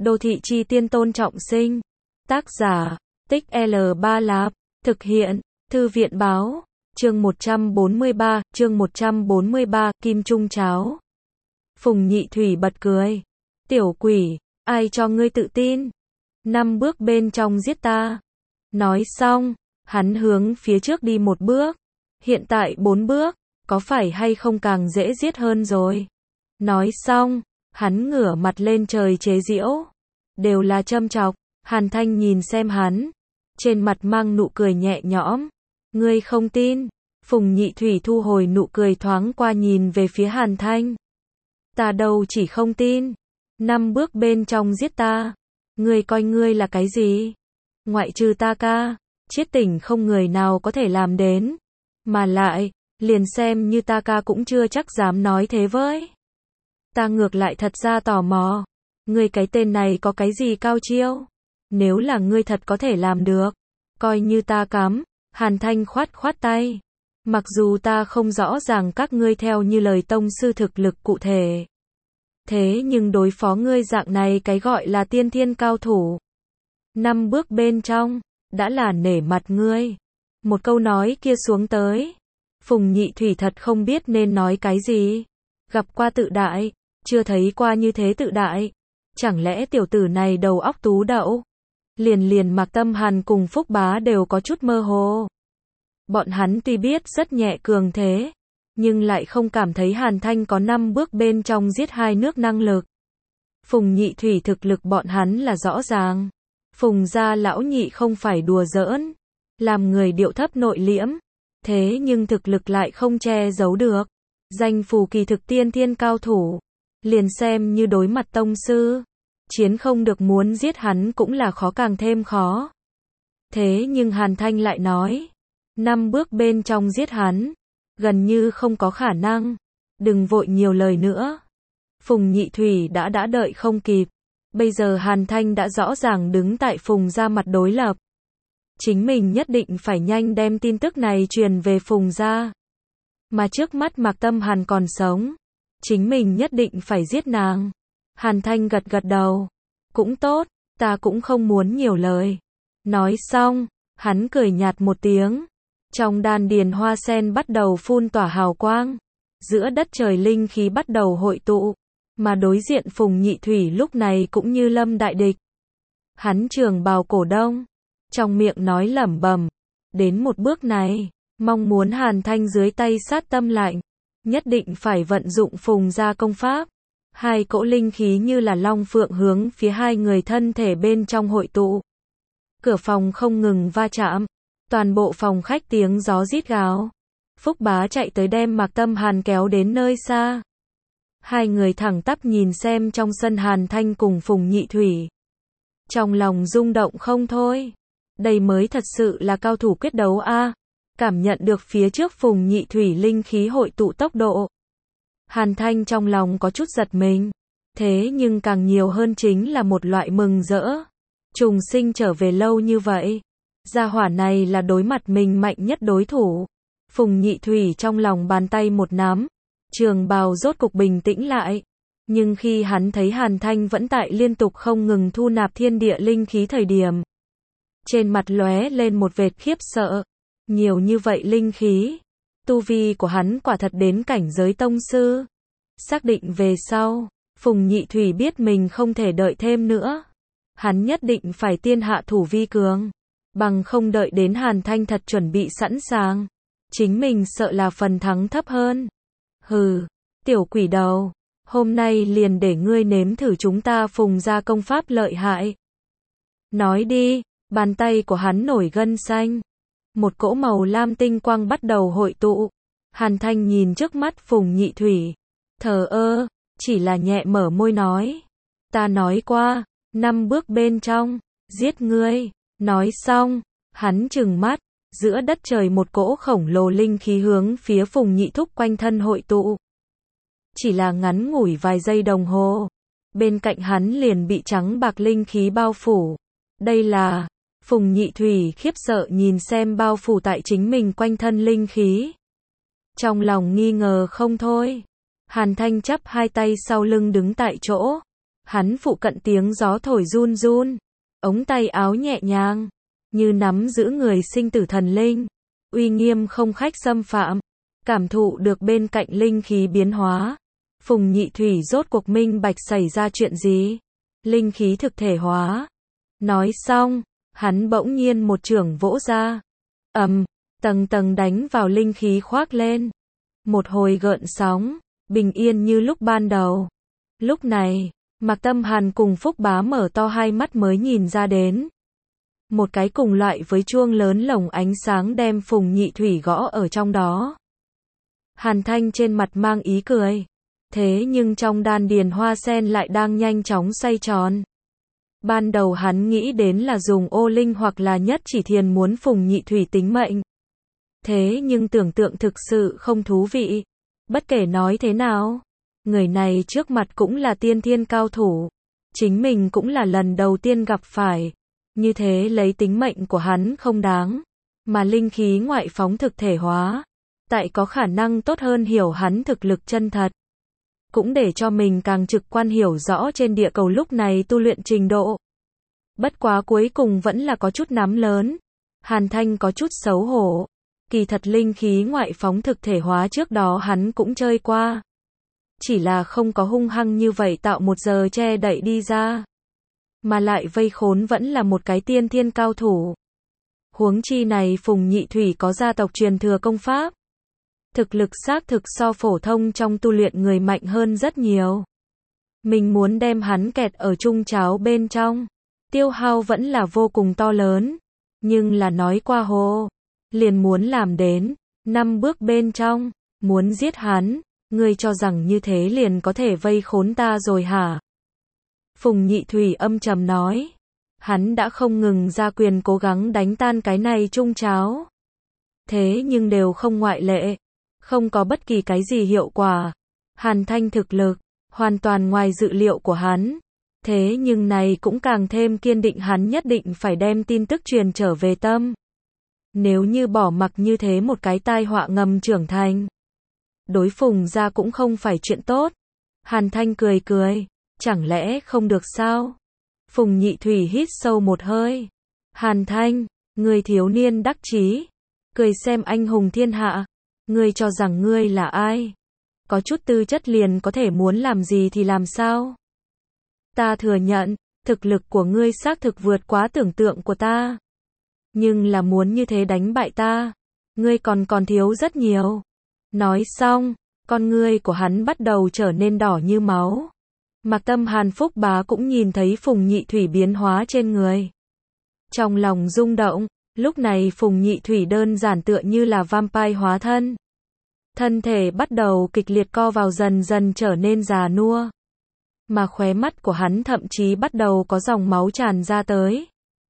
Đô thị chi tiên Tôn Trọng Sinh. Tác giả, Tích L3 Lạp. Thực hiện, Thư viện báo. Chương 143, Kim Trung Cháo. Phùng Nhị Thủy bật cười. Tiểu quỷ, ai cho ngươi tự tin? 5 bước bên trong giết ta. Nói xong, hắn hướng phía trước đi 1 bước. Hiện tại 4 bước, có phải hay không càng dễ giết hơn rồi? Nói xong, hắn ngửa mặt lên trời chế giễu. Đều là châm chọc. Hàn Thanh nhìn xem hắn, trên mặt mang nụ cười nhẹ nhõm. Ngươi không tin? Phùng Nhị Thủy thu hồi nụ cười thoáng qua nhìn về phía Hàn Thanh. Ta đâu chỉ không tin. 5 bước bên trong giết ta. Ngươi coi ngươi là cái gì? Ngoại trừ ta ca, chiết tỉnh không người nào có thể làm đến. Mà lại, liền xem như ta ca cũng chưa chắc dám nói thế với. Ta ngược lại thật ra tò mò. Ngươi cái tên này có cái gì cao chiêu? Nếu là ngươi thật có thể làm được, coi như ta cắm. Hàn Thanh khoát khoát tay. Mặc dù ta không rõ ràng các ngươi theo như lời tông sư thực lực cụ thể. Thế nhưng đối phó ngươi dạng này cái gọi là tiên thiên cao thủ. 5 bước bên trong, đã là nể mặt ngươi. Một câu nói kia xuống tới. Phùng Nhị Thủy thật không biết nên nói cái gì. Gặp qua tự đại, chưa thấy qua như thế tự đại. Chẳng lẽ tiểu tử này đầu óc tú đậu? Liền Mạc Tâm Hàn cùng Phúc Bá đều có chút mơ hồ. Bọn hắn tuy biết rất nhẹ cường thế, nhưng lại không cảm thấy Hàn Thanh có 5 bước bên trong giết 2 nước năng lực. Phùng Nhị Thủy thực lực bọn hắn là rõ ràng. Phùng gia lão nhị không phải đùa giỡn, làm người điệu thấp nội liễm, thế nhưng thực lực lại không che giấu được. Danh phù kỳ thực tiên thiên cao thủ, liền xem như đối mặt tông sư, chiến không được muốn giết hắn cũng là khó càng thêm khó. Thế nhưng Hàn Thanh lại nói, 5 bước bên trong giết hắn, gần như không có khả năng. Đừng vội nhiều lời nữa. Phùng Nhị Thủy đã đợi không kịp. Bây giờ Hàn Thanh đã rõ ràng đứng tại Phùng gia mặt đối lập. Chính mình nhất định phải nhanh đem tin tức này truyền về Phùng gia. Mà trước mắt Mạc Tâm Hàn còn sống, chính mình nhất định phải giết nàng. Hàn Thanh gật đầu. Cũng tốt, ta cũng không muốn nhiều lời. Nói xong, hắn cười nhạt một tiếng. Trong đan điền hoa sen bắt đầu phun tỏa hào quang. Giữa đất trời linh khí bắt đầu hội tụ. Mà đối diện Phùng Nhị Thủy lúc này cũng như lâm đại địch. Hắn trường bào cổ đông, trong miệng nói lẩm bẩm. Đến một bước này, mong muốn Hàn Thanh dưới tay sát tâm lạnh. Nhất định phải vận dụng Phùng gia công pháp. 2 cỗ linh khí như là long phượng hướng phía 2 người thân thể bên trong hội tụ. Cửa phòng không ngừng va chạm. Toàn bộ phòng khách tiếng gió rít gào. Phúc Bá chạy tới đem Mạc Tâm Hàn kéo đến nơi xa. 2 người thẳng tắp nhìn xem trong sân Hàn Thanh cùng Phùng Nhị Thủy. Trong lòng rung động không thôi. Đây mới thật sự là cao thủ quyết đấu a. Cảm nhận được phía trước Phùng Nhị Thủy linh khí hội tụ tốc độ. Hàn Thanh trong lòng có chút giật mình. Thế nhưng càng nhiều hơn chính là một loại mừng rỡ. Trùng sinh trở về lâu như vậy. Gia hỏa này là đối mặt mình mạnh nhất đối thủ. Phùng Nhị Thủy trong lòng bàn tay một nắm. Trường bào rốt cục bình tĩnh lại. Nhưng khi hắn thấy Hàn Thanh vẫn tại liên tục không ngừng thu nạp thiên địa linh khí thời điểm. Trên mặt lóe lên một vệt khiếp sợ. Nhiều như vậy linh khí. Tu vi của hắn quả thật đến cảnh giới tông sư. Xác định về sau, Phùng Nhị Thủy biết mình không thể đợi thêm nữa. Hắn nhất định phải tiên hạ thủ vi cường. Bằng không đợi đến Hàn Thanh thật chuẩn bị sẵn sàng. Chính mình sợ là phần thắng thấp hơn. Hừ, tiểu quỷ đầu. Hôm nay liền để ngươi nếm thử chúng ta Phùng gia công pháp lợi hại. Nói đi, bàn tay của hắn nổi gân xanh. Một cỗ màu lam tinh quang bắt đầu hội tụ. Hàn Thanh nhìn trước mắt Phùng Nhị Thủy. Thờ ơ, chỉ là nhẹ mở môi nói. Ta nói qua, 5 bước bên trong, giết ngươi. Nói xong, hắn trừng mắt. Giữa đất trời một cỗ khổng lồ linh khí hướng phía Phùng Nhị Thúc quanh thân hội tụ. Chỉ là ngắn ngủi vài giây đồng hồ. Bên cạnh hắn liền bị trắng bạc linh khí bao phủ. Đây là... Phùng Nhị Thủy khiếp sợ nhìn xem bao phủ tại chính mình quanh thân linh khí. Trong lòng nghi ngờ không thôi. Hàn Thanh chắp 2 tay sau lưng đứng tại chỗ. Hắn phụ cận tiếng gió thổi run run, ống tay áo nhẹ nhàng, như nắm giữ người sinh tử thần linh, uy nghiêm không khách xâm phạm, cảm thụ được bên cạnh linh khí biến hóa. Phùng Nhị Thủy rốt cuộc minh bạch xảy ra chuyện gì. Linh khí thực thể hóa. Nói xong, hắn bỗng nhiên một chưởng vỗ ra. Tầng tầng đánh vào linh khí khoác lên. Một hồi gợn sóng, bình yên như lúc ban đầu. Lúc này, Mạc Tâm Hàn cùng Phúc Bá mở to hai mắt mới nhìn ra đến. Một cái cùng loại với chuông lớn lồng ánh sáng đem Phùng Nhị Thủy gõ ở trong đó. Hàn Thanh trên mặt mang ý cười. Thế nhưng trong đan điền hoa sen lại đang nhanh chóng xoay tròn. Ban đầu hắn nghĩ đến là dùng ô linh hoặc là nhất chỉ thiền muốn Phùng Nhị Thủy tính mệnh. Thế nhưng tưởng tượng thực sự không thú vị. Bất kể nói thế nào, người này trước mặt cũng là tiên thiên cao thủ. Chính mình cũng là lần đầu tiên gặp phải. Như thế lấy tính mệnh của hắn không đáng. Mà linh khí ngoại phóng thực thể hóa. Tại có khả năng tốt hơn hiểu hắn thực lực chân thật. Cũng để cho mình càng trực quan hiểu rõ trên địa cầu lúc này tu luyện trình độ. Bất quá cuối cùng vẫn là có chút nắm lớn. Hàn Thanh có chút xấu hổ. Kỳ thật linh khí ngoại phóng thực thể hóa trước đó hắn cũng chơi qua. Chỉ là không có hung hăng như vậy tạo một giờ che đậy đi ra. Mà lại vây khốn vẫn là một cái tiên thiên cao thủ. Huống chi này Phùng Nhị Thủy có gia tộc truyền thừa công pháp. Thực lực xác thực so phổ thông trong tu luyện người mạnh hơn rất nhiều. Mình muốn đem hắn kẹt ở chung cháo bên trong. Tiêu hao vẫn là vô cùng to lớn. Nhưng là nói qua hồ. Liền muốn làm đến. 5 bước bên trong. Muốn giết hắn. Ngươi cho rằng như thế liền có thể vây khốn ta rồi hả? Phùng Nhị Thủy âm trầm nói. Hắn đã không ngừng ra quyền cố gắng đánh tan cái này chung cháo. Thế nhưng đều không ngoại lệ. Không có bất kỳ cái gì hiệu quả. Hàn Thanh thực lực, hoàn toàn ngoài dự liệu của hắn. Thế nhưng này cũng càng thêm kiên định hắn nhất định phải đem tin tức truyền trở về tâm. Nếu như bỏ mặc như thế một cái tai họa ngầm trưởng thành. Đối Phùng ra cũng không phải chuyện tốt. Hàn Thanh cười cười. Chẳng lẽ không được sao? Phùng Nhị Thủy hít sâu một hơi. Hàn Thanh, người thiếu niên đắc chí. Cười xem anh hùng thiên hạ. Ngươi cho rằng ngươi là ai? Có chút tư chất liền có thể muốn làm gì thì làm sao? Ta thừa nhận, thực lực của ngươi xác thực vượt quá tưởng tượng của ta. Nhưng là muốn như thế đánh bại ta, ngươi còn thiếu rất nhiều. Nói xong, con ngươi của hắn bắt đầu trở nên đỏ như máu. Mạc Tâm Hàn Phúc Bá cũng nhìn thấy Phùng Nhị Thủy biến hóa trên người. Trong lòng rung động. Lúc này Phùng Nhị Thủy đơn giản tựa như là vampire hóa thân. Thân thể bắt đầu kịch liệt co vào dần dần trở nên già nua. Mà khóe mắt của hắn thậm chí bắt đầu có dòng máu tràn ra tới.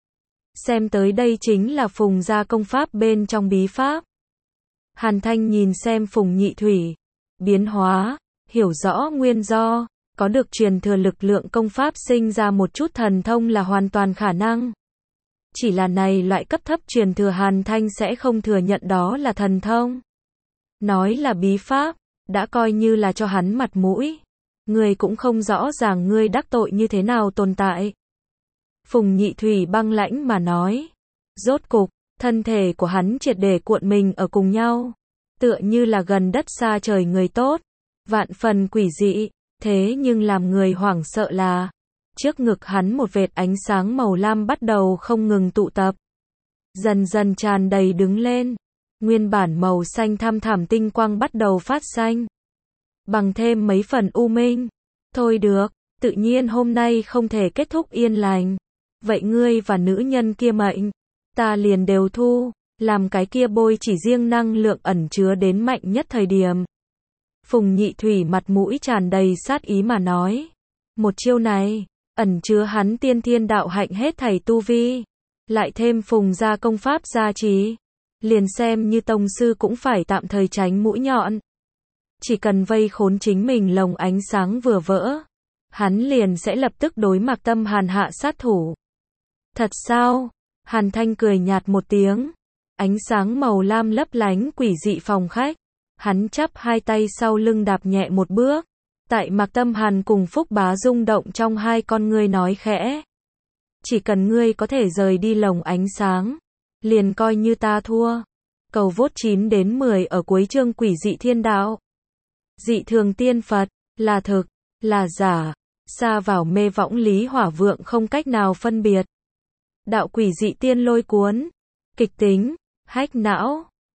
Xem tới đây chính là Phùng gia công pháp bên trong bí pháp. Hàn Thanh nhìn xem Phùng Nhị Thủy. Biến hóa, hiểu rõ nguyên do, có được truyền thừa lực lượng công pháp sinh ra một chút thần thông là hoàn toàn khả năng. Chỉ là này loại cấp thấp truyền thừa Hàn Thanh sẽ không thừa nhận đó là thần thông. Nói là bí pháp, đã coi như là cho hắn mặt mũi. Ngươi cũng không rõ ràng ngươi đắc tội như thế nào tồn tại. Phùng Nhị Thủy băng lãnh mà nói. Rốt cục, thân thể của hắn triệt để cuộn mình ở cùng nhau. Tựa như là gần đất xa trời người tốt. Vạn phần quỷ dị, thế nhưng làm người hoảng sợ là trước ngực hắn một vệt ánh sáng màu lam bắt đầu không ngừng tụ tập. Dần dần tràn đầy đứng lên. Nguyên bản màu xanh thăm thẳm tinh quang bắt đầu phát xanh. Bằng thêm mấy phần u minh. Thôi được, tự nhiên hôm nay không thể kết thúc yên lành. Vậy ngươi và nữ nhân kia mệnh, ta liền đều thu, làm cái kia bôi chỉ riêng năng lượng ẩn chứa đến mạnh nhất thời điểm. Phùng Nhị Thủy mặt mũi tràn đầy sát ý mà nói. Một chiêu này, ẩn chứa hắn tiên thiên đạo hạnh hết thảy tu vi. Lại thêm Phùng gia công pháp gia trì. Liền xem như tông sư cũng phải tạm thời tránh mũi nhọn. Chỉ cần vây khốn chính mình lồng ánh sáng vừa vỡ. Hắn liền sẽ lập tức đối Mạc Tâm Hàn hạ sát thủ. Thật sao? Hàn Thanh cười nhạt một tiếng. Ánh sáng màu lam lấp lánh quỷ dị phòng khách. Hắn chắp hai tay sau lưng đạp nhẹ một bước. Tại Mạc Tâm Hàn cùng Phúc Bá rung động trong hai con ngươi nói khẽ. Chỉ cần ngươi có thể rời đi lồng ánh sáng, liền coi như ta thua. Cầu vote 9 đến 10 ở cuối chương Quỷ dị thiên đạo. Dị thường tiên Phật, là thực, là giả, xa vào mê võng lý hỏa vượng không cách nào phân biệt. Đạo quỷ dị tiên lôi cuốn, kịch tính, hách não.